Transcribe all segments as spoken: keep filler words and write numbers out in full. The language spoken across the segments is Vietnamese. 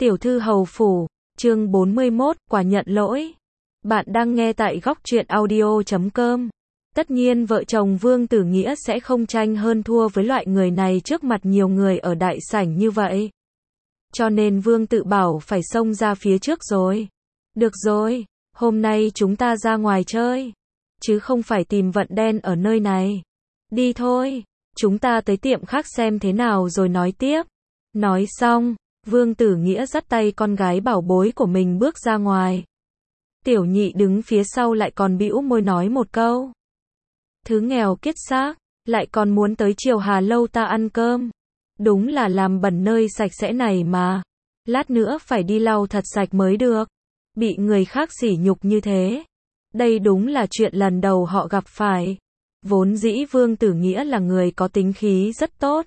Tiểu thư hầu phủ, chương bốn mươi mốt, quả nhận lỗi. Bạn đang nghe tại góc truyện audio chấm com. Tất nhiên vợ chồng Vương Tử Nghĩa sẽ không tranh hơn thua với loại người này trước mặt nhiều người ở đại sảnh như vậy. Cho nên Vương Tự bảo phải xông ra phía trước rồi. Được rồi, hôm nay chúng ta ra ngoài chơi, chứ không phải tìm vận đen ở nơi này. Đi thôi, chúng ta tới tiệm khác xem thế nào rồi nói tiếp. Nói xong, Vương Tử Nghĩa dắt tay con gái bảo bối của mình bước ra ngoài. Tiểu Nhị đứng phía sau lại còn bĩu môi nói một câu. Thứ nghèo kiết xác, lại còn muốn tới Triều Hà lâu ta ăn cơm. Đúng là làm bẩn nơi sạch sẽ này mà. Lát nữa phải đi lau thật sạch mới được. Bị người khác sỉ nhục như thế. Đây đúng là chuyện lần đầu họ gặp phải. Vốn dĩ Vương Tử Nghĩa là người có tính khí rất tốt.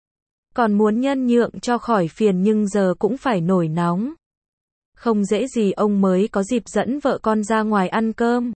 Còn muốn nhân nhượng cho khỏi phiền nhưng giờ cũng phải nổi nóng. Không dễ gì ông mới có dịp dẫn vợ con ra ngoài ăn cơm.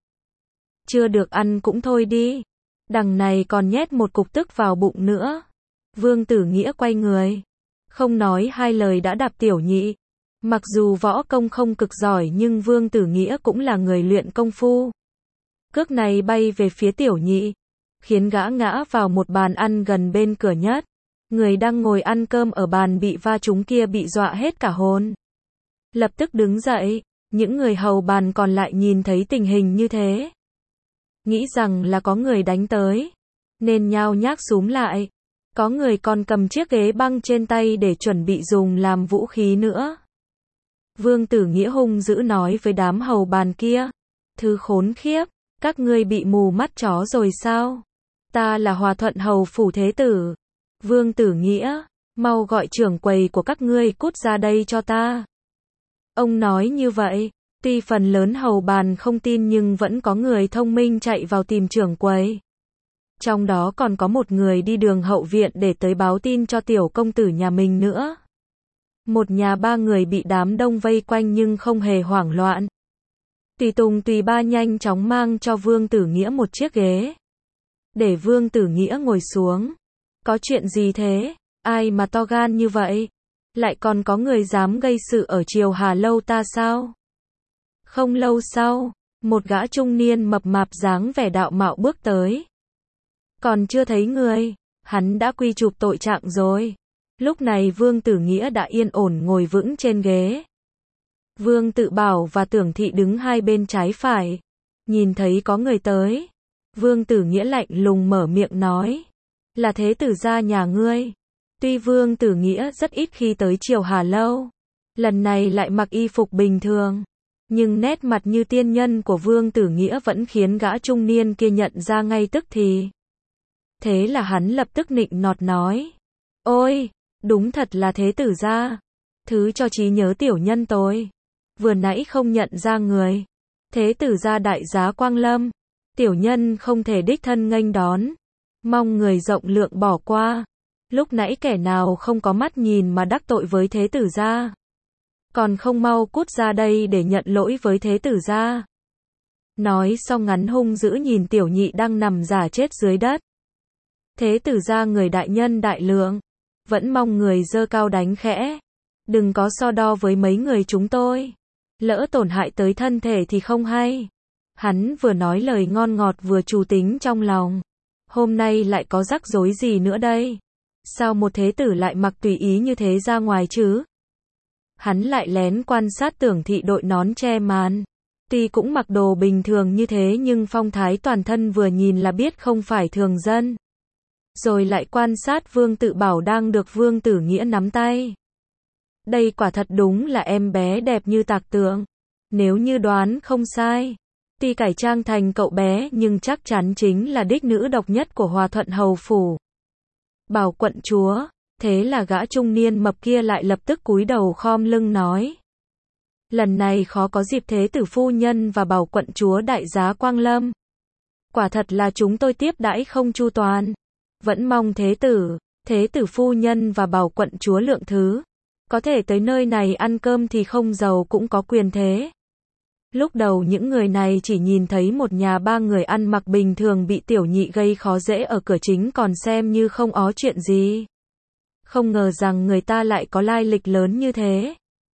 Chưa được ăn cũng thôi đi. Đằng này còn nhét một cục tức vào bụng nữa. Vương Tử Nghĩa quay người. Không nói hai lời đã đạp Tiểu Nhị. Mặc dù võ công không cực giỏi nhưng Vương Tử Nghĩa cũng là người luyện công phu. Cước này bay về phía Tiểu Nhị. Khiến gã ngã vào một bàn ăn gần bên cửa nhất. Người đang ngồi ăn cơm ở bàn bị va trúng kia bị dọa hết cả hồn. Lập tức đứng dậy, những người hầu bàn còn lại nhìn thấy tình hình như thế. Nghĩ rằng là có người đánh tới, nên nhao nhác xúm lại. Có người còn cầm chiếc ghế băng trên tay để chuẩn bị dùng làm vũ khí nữa. Vương Tử Nghĩa hung dữ nói với đám hầu bàn kia. Thứ khốn khiếp, các ngươi bị mù mắt chó rồi sao? Ta là Hòa Thuận hầu phủ thế tử. Vương Tử Nghĩa, mau gọi trưởng quầy của các ngươi cút ra đây cho ta. Ông nói như vậy, tuy phần lớn hầu bàn không tin nhưng vẫn có người thông minh chạy vào tìm trưởng quầy. Trong đó còn có một người đi đường hậu viện để tới báo tin cho tiểu công tử nhà mình nữa. Một nhà ba người bị đám đông vây quanh nhưng không hề hoảng loạn. Tùy Tùng Tùy Ba nhanh chóng mang cho Vương Tử Nghĩa một chiếc ghế. Để Vương Tử Nghĩa ngồi xuống. Có chuyện gì thế? Ai mà to gan như vậy? Lại còn có người dám gây sự ở Triều Hà lâu ta sao? Không lâu sau, một gã trung niên mập mạp dáng vẻ đạo mạo bước tới. Còn chưa thấy người, hắn đã quy chụp tội trạng rồi. Lúc này Vương Tử Nghĩa đã yên ổn ngồi vững trên ghế. Vương Tự Bảo và Tưởng Thị đứng hai bên trái phải. Nhìn thấy có người tới. Vương Tử Nghĩa lạnh lùng mở miệng nói. Là thế tử gia nhà ngươi. Tuy Vương Tử Nghĩa rất ít khi tới Triều Hà lâu, lần này lại mặc y phục bình thường, nhưng nét mặt như tiên nhân của Vương Tử Nghĩa vẫn khiến gã trung niên kia nhận ra ngay tức thì. Thế là hắn lập tức nịnh nọt nói. Ôi, đúng thật là thế tử gia. Thứ cho trí nhớ tiểu nhân tôi. Vừa nãy không nhận ra người. Thế tử gia đại giá Quang Lâm. Tiểu nhân không thể đích thân nghênh đón. Mong người rộng lượng bỏ qua. Lúc nãy kẻ nào không có mắt nhìn mà đắc tội với thế tử gia. Còn không mau cút ra đây để nhận lỗi với thế tử gia. Nói xong ngắn hung dữ nhìn Tiểu Nhị đang nằm giả chết dưới đất. Thế tử gia người đại nhân đại lượng. Vẫn mong người giơ cao đánh khẽ. Đừng có so đo với mấy người chúng tôi. Lỡ tổn hại tới thân thể thì không hay. Hắn vừa nói lời ngon ngọt vừa trù tính trong lòng. Hôm nay lại có rắc rối gì nữa đây? Sao một thế tử lại mặc tùy ý như thế ra ngoài chứ? Hắn lại lén quan sát Tưởng Thị đội nón che màn. Tuy cũng mặc đồ bình thường như thế nhưng phong thái toàn thân vừa nhìn là biết không phải thường dân. Rồi lại quan sát Vương Tự Bảo đang được Vương Tử Nghĩa nắm tay. Đây quả thật đúng là em bé đẹp như tạc tượng. Nếu như đoán không sai. Tuy cải trang thành cậu bé nhưng chắc chắn chính là đích nữ độc nhất của Hòa Thuận hầu phủ. Bảo quận chúa, thế là gã trung niên mập kia lại lập tức cúi đầu khom lưng nói. Lần này khó có dịp thế tử phu nhân và bảo quận chúa đại giá Quang Lâm. Quả thật là chúng tôi tiếp đãi không chu toàn. Vẫn mong thế tử, thế tử phu nhân và bảo quận chúa lượng thứ. Có thể tới nơi này ăn cơm thì không giàu cũng có quyền thế. Lúc đầu những người này chỉ nhìn thấy một nhà ba người ăn mặc bình thường bị Tiểu Nhị gây khó dễ ở cửa chính còn xem như không ó chuyện gì. Không ngờ rằng người ta lại có lai lịch lớn như thế.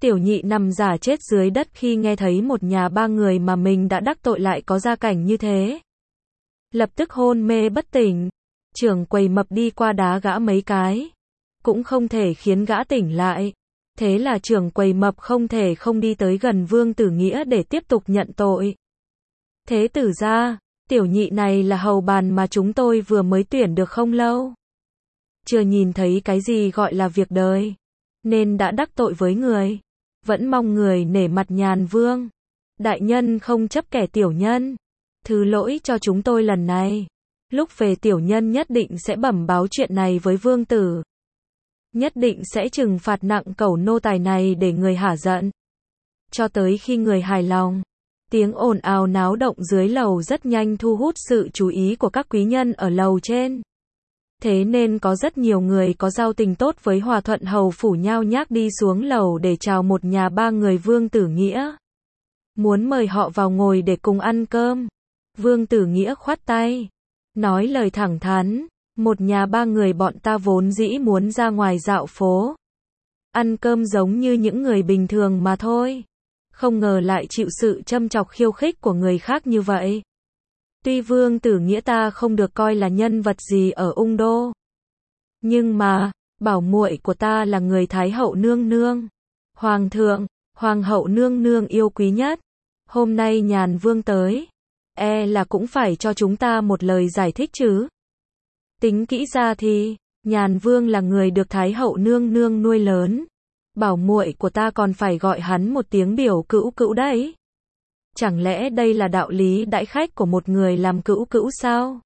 Tiểu nhị nằm giả chết dưới đất khi nghe thấy một nhà ba người mà mình đã đắc tội lại có gia cảnh như thế. Lập tức hôn mê bất tỉnh. Trưởng quầy mập đi qua đá gã mấy cái, cũng không thể khiến gã tỉnh lại. Thế là trưởng quầy mập không thể không đi tới gần Vương Tử Nghĩa để tiếp tục nhận tội. Thế tử gia, tiểu nhị này là hầu bàn mà chúng tôi vừa mới tuyển được không lâu. Chưa nhìn thấy cái gì gọi là việc đời, nên đã đắc tội với người. Vẫn mong người nể mặt Nhàn Vương. Đại nhân không chấp kẻ tiểu nhân. Thứ lỗi cho chúng tôi lần này. Lúc về tiểu nhân nhất định sẽ bẩm báo chuyện này với vương tử. Nhất định sẽ trừng phạt nặng cẩu nô tài này để người hả giận. Cho tới khi người hài lòng. Tiếng ồn ào náo động dưới lầu rất nhanh thu hút sự chú ý của các quý nhân ở lầu trên. Thế nên có rất nhiều người có giao tình tốt với Hòa Thuận Hầu phủ nhao nhác đi xuống lầu để chào một nhà ba người Vương Tử Nghĩa. Muốn mời họ vào ngồi để cùng ăn cơm. Vương Tử Nghĩa khoát tay, nói lời thẳng thắn, một nhà ba người bọn ta vốn dĩ muốn ra ngoài dạo phố. Ăn cơm giống như những người bình thường mà thôi. Không ngờ lại chịu sự châm chọc khiêu khích của người khác như vậy. Tuy Vương Tử Nghĩa ta không được coi là nhân vật gì ở Ung Đô. Nhưng mà, bảo muội của ta là người Thái hậu nương nương. Hoàng thượng, Hoàng hậu nương nương yêu quý nhất. Hôm nay Nhàn Vương tới. E là cũng phải cho chúng ta một lời giải thích chứ. Tính kỹ ra thì, Nhàn Vương là người được Thái hậu nương nương nuôi lớn. Bảo muội của ta còn phải gọi hắn một tiếng biểu cữu cữu đấy. Chẳng lẽ đây là đạo lý đãi khách của một người làm cữu cữu sao?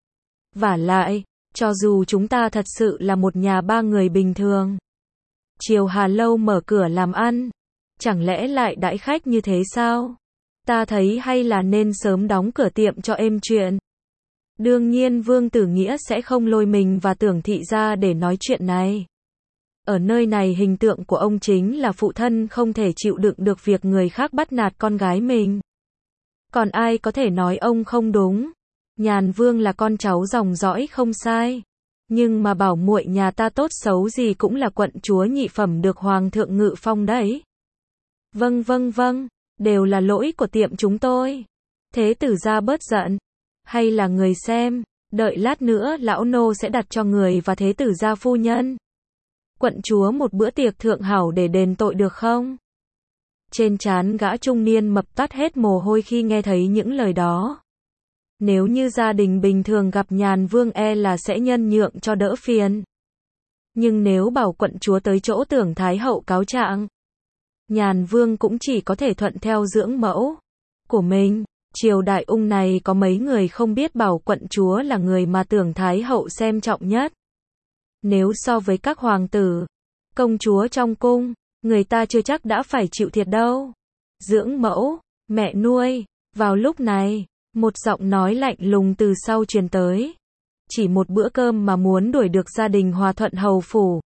Vả lại, cho dù chúng ta thật sự là một nhà ba người bình thường. Triều Hà Lâu mở cửa làm ăn. Chẳng lẽ lại đãi khách như thế sao? Ta thấy hay là nên sớm đóng cửa tiệm cho êm chuyện. Đương nhiên Vương Tử Nghĩa sẽ không lôi mình và Tưởng thị ra để nói chuyện này. Ở nơi này hình tượng của ông chính là phụ thân không thể chịu đựng được việc người khác bắt nạt con gái mình. Còn ai có thể nói ông không đúng. Nhàn Vương là con cháu dòng dõi không sai. Nhưng mà bảo muội nhà ta tốt xấu gì cũng là quận chúa nhị phẩm được Hoàng thượng ngự phong đấy. Vâng vâng vâng, đều là lỗi của tiệm chúng tôi. Thế tử gia bớt giận. Hay là người xem, đợi lát nữa lão nô sẽ đặt cho người và thế tử gia phu nhân. Quận chúa một bữa tiệc thượng hảo để đền tội được không? Trên trán gã trung niên mập toát hết mồ hôi khi nghe thấy những lời đó. Nếu như gia đình bình thường gặp Nhàn Vương e là sẽ nhân nhượng cho đỡ phiền. Nhưng nếu bảo quận chúa tới chỗ Tưởng Thái hậu cáo trạng, Nhàn Vương cũng chỉ có thể thuận theo dưỡng mẫu của mình. Triều đại Ung này có mấy người không biết bảo quận chúa là người mà Tưởng Thái hậu xem trọng nhất. Nếu so với các hoàng tử, công chúa trong cung, người ta chưa chắc đã phải chịu thiệt đâu. Dưỡng mẫu, mẹ nuôi. Vào lúc này, một giọng nói lạnh lùng từ sau truyền tới. Chỉ một bữa cơm mà muốn đuổi được gia đình Hòa Thuận Hầu phủ.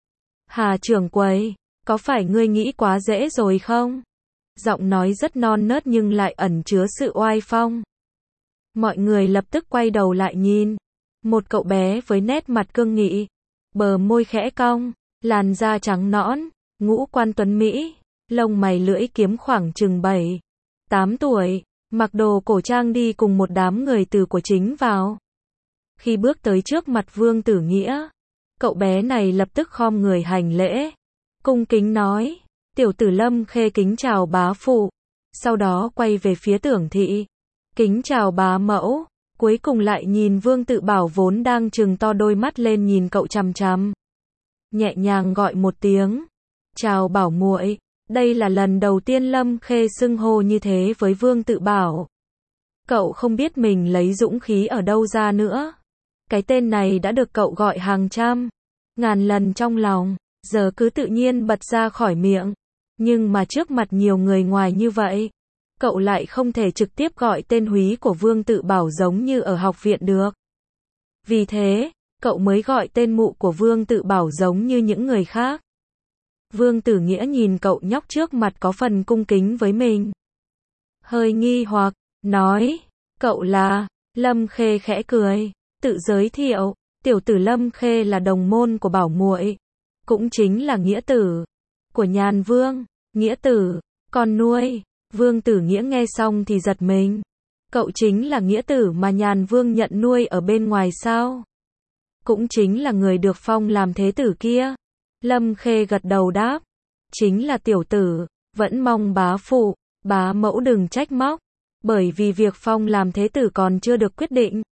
Hà trưởng quầy, có phải ngươi nghĩ quá dễ rồi không? Giọng nói rất non nớt nhưng lại ẩn chứa sự oai phong. Mọi người lập tức quay đầu lại nhìn. Một cậu bé với nét mặt cương nghị, bờ môi khẽ cong, làn da trắng nõn, ngũ quan tuấn mỹ, lông mày lưỡi kiếm khoảng chừng bảy, tám tuổi, mặc đồ cổ trang đi cùng một đám người từ của chính vào. Khi bước tới trước mặt Vương Tử Nghĩa, cậu bé này lập tức khom người hành lễ, cung kính nói, tiểu tử Lâm Khê kính chào bá phụ, sau đó quay về phía Tưởng thị, kính chào bá mẫu, cuối cùng lại nhìn Vương Tự Bảo vốn đang trừng to đôi mắt lên nhìn cậu chằm chằm. Nhẹ nhàng gọi một tiếng, chào Bảo muội. Đây là lần đầu tiên Lâm Khê xưng hô như thế với Vương Tự Bảo. Cậu không biết mình lấy dũng khí ở đâu ra nữa. Cái tên này đã được cậu gọi hàng trăm, ngàn lần trong lòng, giờ cứ tự nhiên bật ra khỏi miệng. Nhưng mà trước mặt nhiều người ngoài như vậy, cậu lại không thể trực tiếp gọi tên húy của Vương Tự Bảo giống như ở học viện được. Vì thế, cậu mới gọi tên mụ của Vương Tự Bảo giống như những người khác. Vương Tử Nghĩa nhìn cậu nhóc trước mặt có phần cung kính với mình. Hơi nghi hoặc, nói, cậu là, Lâm Khê khẽ cười, tự giới thiệu, tiểu tử Lâm Khê là đồng môn của Bảo muội, cũng chính là nghĩa tử của Nhàn Vương. Nghĩa tử, con nuôi. Vương Tử Nghĩa nghe xong thì giật mình. Cậu chính là nghĩa tử mà Nhàn Vương nhận nuôi ở bên ngoài sao? Cũng chính là người được phong làm thế tử kia. Lâm Khê gật đầu đáp. Chính là tiểu tử, vẫn mong bá phụ, bá mẫu đừng trách móc. Bởi vì việc phong làm thế tử còn chưa được quyết định,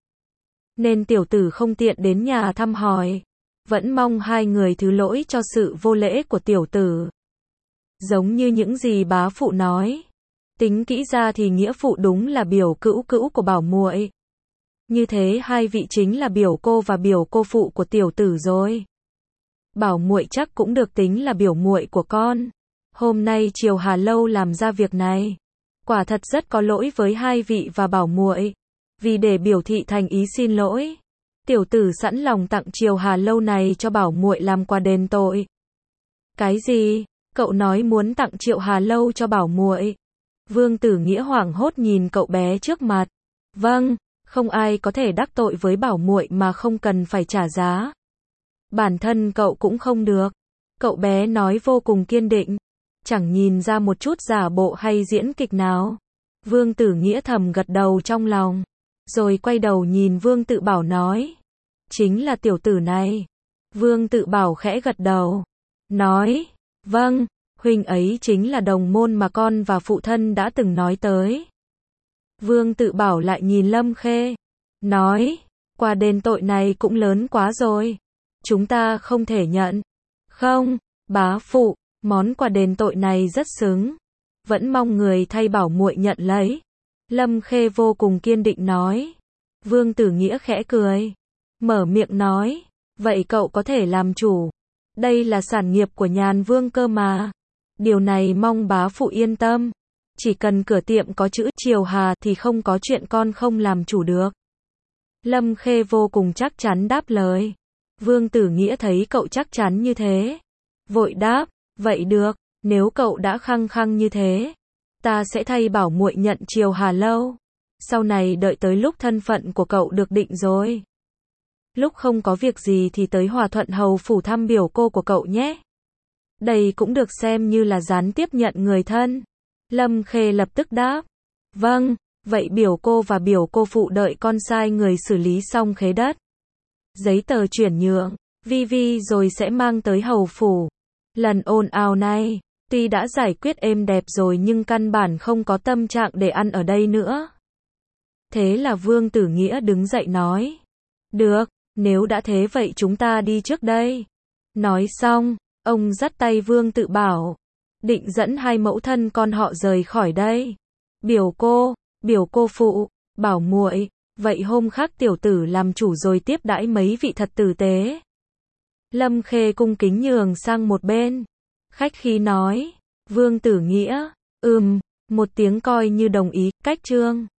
nên tiểu tử không tiện đến nhà thăm hỏi. Vẫn mong hai người thứ lỗi cho sự vô lễ của tiểu tử. Giống như những gì bá phụ nói. Tính kỹ ra thì nghĩa phụ đúng là biểu cữu cữu của bảo muội. Như thế hai vị chính là biểu cô và biểu cô phụ của tiểu tử rồi. Bảo muội chắc cũng được tính là biểu muội của con. Hôm nay Triều Hà Lâu làm ra việc này, quả thật rất có lỗi với hai vị và bảo muội. Vì để biểu thị thành ý xin lỗi, tiểu tử sẵn lòng tặng Triều Hà Lâu này cho bảo muội làm quà đền tội. Cái gì? Cậu nói muốn tặng Triệu Hà Lâu cho bảo muội? Vương Tử Nghĩa hoảng hốt nhìn cậu bé trước mặt. Vâng, không ai có thể đắc tội với bảo muội mà không cần phải trả giá. Bản thân cậu cũng không được. Cậu bé nói vô cùng kiên định, chẳng nhìn ra một chút giả bộ hay diễn kịch nào. Vương Tử Nghĩa thầm gật đầu trong lòng, rồi quay đầu nhìn Vương Tự Bảo nói. Chính là tiểu tử này. Vương Tự Bảo khẽ gật đầu, nói, vâng, huynh ấy chính là đồng môn mà con và phụ thân đã từng nói tới. Vương Tự Bảo lại nhìn Lâm Khê, nói, quà đền tội này cũng lớn quá rồi. Chúng ta không thể nhận. Không, bá phụ, món quà đền tội này rất xứng. Vẫn mong người thay bảo muội nhận lấy. Lâm Khê vô cùng kiên định nói. Vương Tử Nghĩa khẽ cười, mở miệng nói, vậy cậu có thể làm chủ. Đây là sản nghiệp của Nhàn Vương cơ mà. Điều này mong bá phụ yên tâm. Chỉ cần cửa tiệm có chữ Triều Hà thì không có chuyện con không làm chủ được. Lâm Khê vô cùng chắc chắn đáp lời. Vương Tử Nghĩa thấy cậu chắc chắn như thế, vội đáp, vậy được, nếu cậu đã khăng khăng như thế, ta sẽ thay bảo muội nhận Triều Hà Lâu. Sau này đợi tới lúc thân phận của cậu được định rồi, lúc không có việc gì thì tới Hòa Thuận Hầu phủ thăm biểu cô của cậu nhé. Đây cũng được xem như là gián tiếp nhận người thân. Lâm Khê lập tức đáp, vâng, vậy biểu cô và biểu cô phụ đợi con sai người xử lý xong khế đất, giấy tờ chuyển nhượng, vi vi rồi sẽ mang tới hầu phủ. Lần ồn ào này, tuy đã giải quyết êm đẹp rồi nhưng căn bản không có tâm trạng để ăn ở đây nữa. Thế là Vương Tử Nghĩa đứng dậy nói, được, nếu đã thế vậy chúng ta đi trước đây. Nói xong, ông dắt tay Vương Tự Bảo, định dẫn hai mẫu thân con họ rời khỏi đây. Biểu cô, biểu cô phụ, bảo muội, vậy hôm khác tiểu tử làm chủ rồi tiếp đãi mấy vị thật tử tế. Lâm Khê cung kính nhường sang một bên, khách khí nói. Vương Tử Nghĩa, ừm, một tiếng coi như đồng ý, cách trương.